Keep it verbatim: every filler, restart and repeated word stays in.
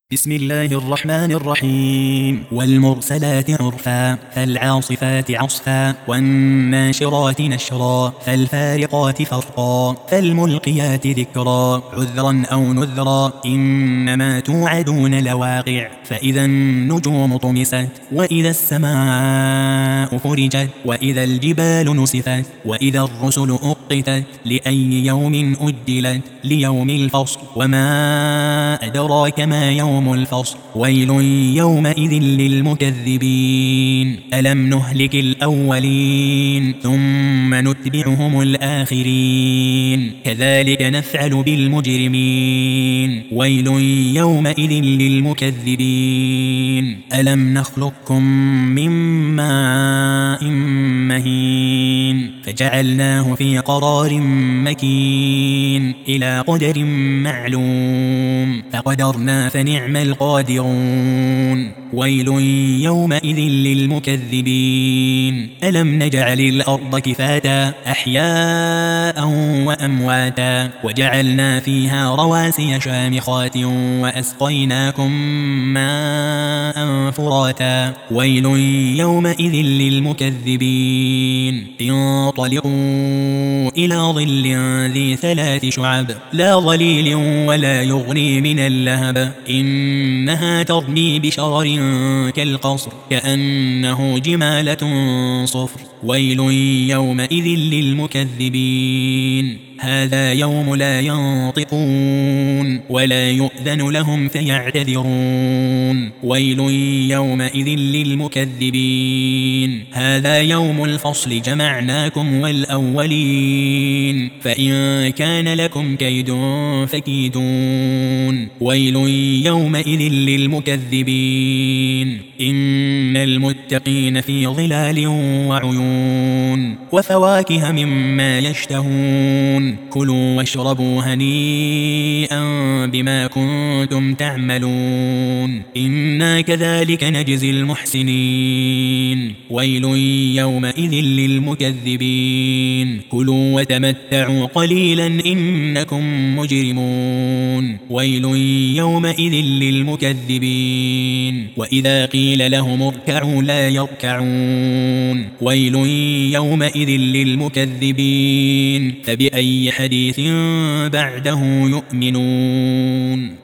بسم الله الرحمن الرحيم والمرسلات عرفا فالعاصفات عصفا والناشرات نشرا فالفارقات فرقا فالملقيات ذكرا عذرا أو نذرا إنما توعدون لواقع فإذا النجوم طمست وإذا السماء فرجت وإذا الجبال نسفت وإذا الرسل أقتت لأي يوم أجلت ليوم الفصل وما أدراك ما يوم الفصل ويل يومئذ للمكذبين ألم نهلك الأولين ثم نتبعهم الآخرين كذلك نفعل بالمجرمين ويل يومئذ للمكذبين ألم نخلقكم من ماء مهين فجعلناه في قرار مكين إلى قدر معلوم فقدرنا فنعم القادرون ويل يومئذ للمكذبين ألم نجعل الأرض كفاتا أحياء وأمواتا وجعلنا فيها رواسي شامخات وأسقيناكم ماء فراتا ويل يومئذ للمكذبين انطلقوا إلى ظل ذي ثلاث شعب لا ظليل ولا يغني من اللهب إنها ترمي بشرر كالقصر كأنه جمالة صفر ويل يومئذ للمكذبين هذا يوم لا ينطقون ولا يؤذن لهم فيعتذرون ويل يومئذ للمكذبين هذا يوم الفصل جمعناكم والأولين فإن كان لكم كيد فكيدون ويل يومئذ للمكذبين إن المتقين في ظلال وعيون وفواكه مما يشتهون كلوا واشربوا هنيئا بما كنتم تعملون إنا كذلك نجزي المحسنين ويل يومئذ للمكذبين كلوا وتمتعوا قليلا إنكم مجرمون ويل يومئذ للمكذبين وإذا قيل لهم اركعوا لا يركعون ويل يومئذ للمكذبين فبأي حديث بعده يؤمنون